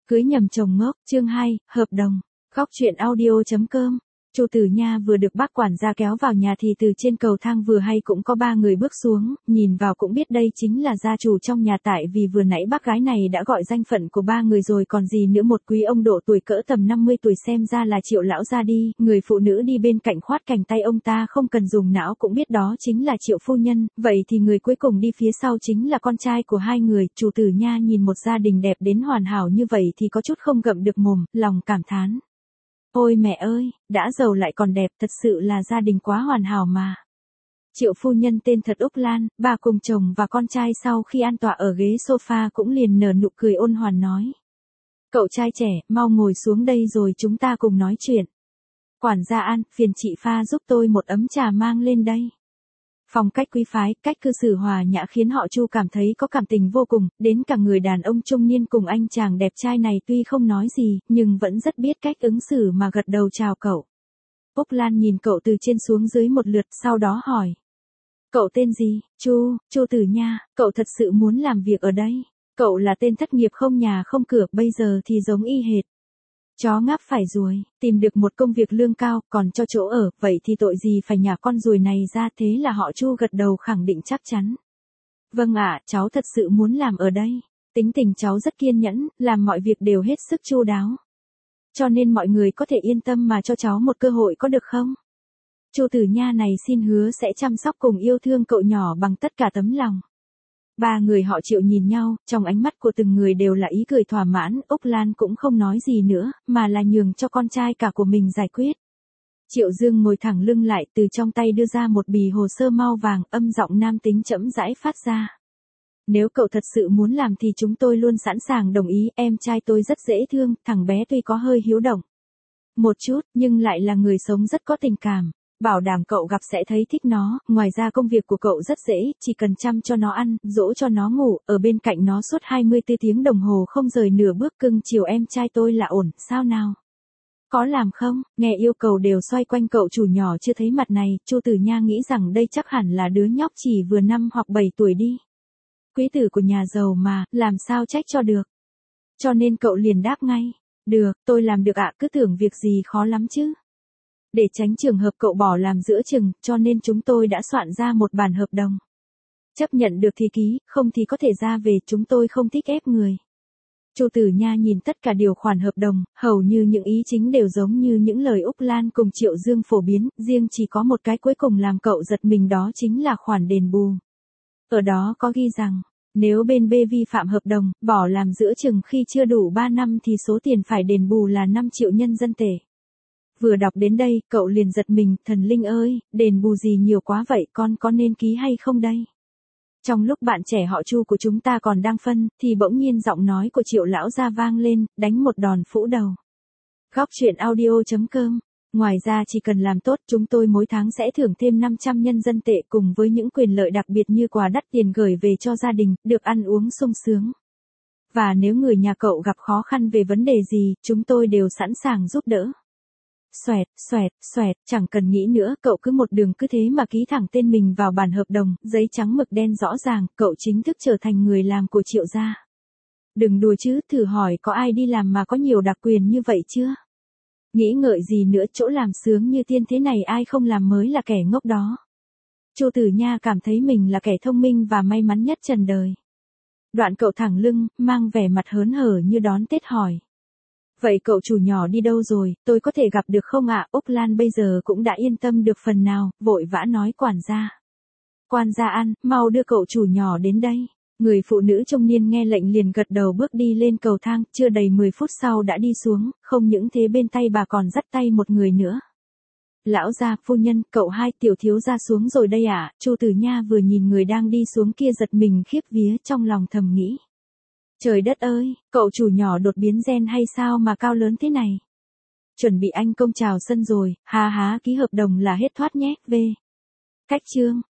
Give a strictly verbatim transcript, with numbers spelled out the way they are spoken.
Cưới nhầm chồng ngốc, chương hai, hợp đồng. Góc truyện audio chấm com. Chu Tử Nha vừa được bác quản gia kéo vào nhà thì từ trên cầu thang vừa hay cũng có ba người bước xuống, nhìn vào cũng biết đây chính là gia chủ trong nhà, tại vì vừa nãy bác gái này đã gọi danh phận của ba người rồi còn gì nữa. Một quý ông độ tuổi cỡ tầm năm mươi tuổi, xem ra là Triệu lão gia đi, người phụ nữ đi bên cạnh khoát cành tay ông ta không cần dùng não cũng biết đó chính là Triệu phu nhân, vậy thì người cuối cùng đi phía sau chính là con trai của hai người. Chu Tử Nha nhìn một gia đình đẹp đến hoàn hảo như vậy thì có chút không ngậm được mồm, lòng cảm thán. Ôi mẹ ơi, đã giàu lại còn đẹp, thật sự là gia đình quá hoàn hảo mà. Triệu phu nhân tên thật Úc Lan, bà cùng chồng và con trai sau khi an tọa ở ghế sofa cũng liền nở nụ cười ôn hoàn nói. Cậu trai trẻ, mau ngồi xuống đây rồi chúng ta cùng nói chuyện. Quản gia An, phiền chị pha giúp tôi một ấm trà mang lên đây. Phong cách quý phái, cách cư xử hòa nhã khiến họ Chu cảm thấy có cảm tình vô cùng, đến cả người đàn ông trung niên cùng anh chàng đẹp trai này tuy không nói gì, nhưng vẫn rất biết cách ứng xử mà gật đầu chào cậu. Úc Lan nhìn cậu từ trên xuống dưới một lượt, sau đó hỏi. Cậu tên gì? Chu, Chu Tử Nha, cậu thật sự muốn làm việc ở đây? Cậu là tên thất nghiệp không nhà không cửa, bây giờ thì giống y hệt. Chó ngáp phải ruồi, tìm được một công việc lương cao, còn cho chỗ ở, vậy thì tội gì phải nhả con ruồi này ra. Thế là họ Chu gật đầu khẳng định chắc chắn. Vâng ạ, cháu thật sự muốn làm ở đây. Tính tình cháu rất kiên nhẫn, làm mọi việc đều hết sức chu đáo. Cho nên mọi người có thể yên tâm mà cho cháu một cơ hội có được không? Chu Tử Nha này xin hứa sẽ chăm sóc cùng yêu thương cậu nhỏ bằng tất cả tấm lòng. Ba người họ Triệu nhìn nhau, trong ánh mắt của từng người đều là ý cười thỏa mãn. Úc Lan cũng không nói gì nữa, mà là nhường cho con trai cả của mình giải quyết. Triệu Dương ngồi thẳng lưng lại, từ trong tay đưa ra một bì hồ sơ mau vàng, âm giọng nam tính chậm rãi phát ra. Nếu cậu thật sự muốn làm thì chúng tôi luôn sẵn sàng đồng ý, em trai tôi rất dễ thương, thằng bé tuy có hơi hiếu động một chút, nhưng lại là người sống rất có tình cảm. Bảo đảm cậu gặp sẽ thấy thích nó, ngoài ra công việc của cậu rất dễ, chỉ cần chăm cho nó ăn, dỗ cho nó ngủ, ở bên cạnh nó suốt hai mươi tư tiếng đồng hồ không rời nửa bước, cưng chiều em trai tôi là ổn, sao nào? Có làm không? Nghe yêu cầu đều xoay quanh cậu chủ nhỏ chưa thấy mặt này, Chu Tử Nha nghĩ rằng đây chắc hẳn là đứa nhóc chỉ vừa năm hoặc bảy tuổi đi. Quý tử của nhà giàu mà, làm sao trách cho được. Cho nên cậu liền đáp ngay, được, tôi làm được ạ, cứ tưởng việc gì khó lắm chứ. Để tránh trường hợp cậu bỏ làm giữa chừng, cho nên chúng tôi đã soạn ra một bản hợp đồng. Chấp nhận được thì ký, không thì có thể ra về, chúng tôi không thích ép người. Chu Tử Nha nhìn tất cả điều khoản hợp đồng, hầu như những ý chính đều giống như những lời Úc Lan cùng Triệu Dương phổ biến, riêng chỉ có một cái cuối cùng làm cậu giật mình, đó chính là khoản đền bù. Ở đó có ghi rằng, nếu bên B vi phạm hợp đồng, bỏ làm giữa chừng khi chưa đủ ba năm thì số tiền phải đền bù là năm triệu nhân dân tệ. Vừa đọc đến đây, cậu liền giật mình, thần linh ơi, đền bù gì nhiều quá vậy, con có nên ký hay không đây? Trong lúc bạn trẻ họ Chu của chúng ta còn đang phân, thì bỗng nhiên giọng nói của Triệu lão gia vang lên, đánh một đòn phũ đầu. Góc truyện audio chấm com. Ngoài ra chỉ cần làm tốt, chúng tôi mỗi tháng sẽ thưởng thêm năm trăm nhân dân tệ cùng với những quyền lợi đặc biệt như quà đắt tiền gửi về cho gia đình, được ăn uống sung sướng. Và nếu người nhà cậu gặp khó khăn về vấn đề gì, chúng tôi đều sẵn sàng giúp đỡ. Xoẹt, xoẹt, xoẹt, chẳng cần nghĩ nữa, cậu cứ một đường cứ thế mà ký thẳng tên mình vào bản hợp đồng, giấy trắng mực đen rõ ràng, cậu chính thức trở thành người làm của Triệu gia. Đừng đùa chứ, thử hỏi có ai đi làm mà có nhiều đặc quyền như vậy chưa? Nghĩ ngợi gì nữa, chỗ làm sướng như tiên thế này ai không làm mới là kẻ ngốc đó. Chu Tử Nha cảm thấy mình là kẻ thông minh và may mắn nhất trần đời. Đoạn cậu thẳng lưng, mang vẻ mặt hớn hở như đón Tết hỏi. Vậy cậu chủ nhỏ đi đâu rồi, tôi có thể gặp được không ạ? Úc Lan bây giờ cũng đã yên tâm được phần nào, vội vã nói quản gia. Quản gia An, mau đưa cậu chủ nhỏ đến đây. Người phụ nữ trung niên nghe lệnh liền gật đầu bước đi lên cầu thang, chưa đầy mười phút sau đã đi xuống, không những thế bên tay bà còn dắt tay một người nữa. Lão gia, phu nhân, cậu hai tiểu thiếu gia xuống rồi đây ạ. Chu Tử Nha vừa nhìn người đang đi xuống kia giật mình khiếp vía, trong lòng thầm nghĩ. Trời đất ơi, cậu chủ nhỏ đột biến gen hay sao mà cao lớn thế này? Chuẩn bị anh công chào sân rồi, ha há, ký hợp đồng là hết thoát nhé, về. Cách chương.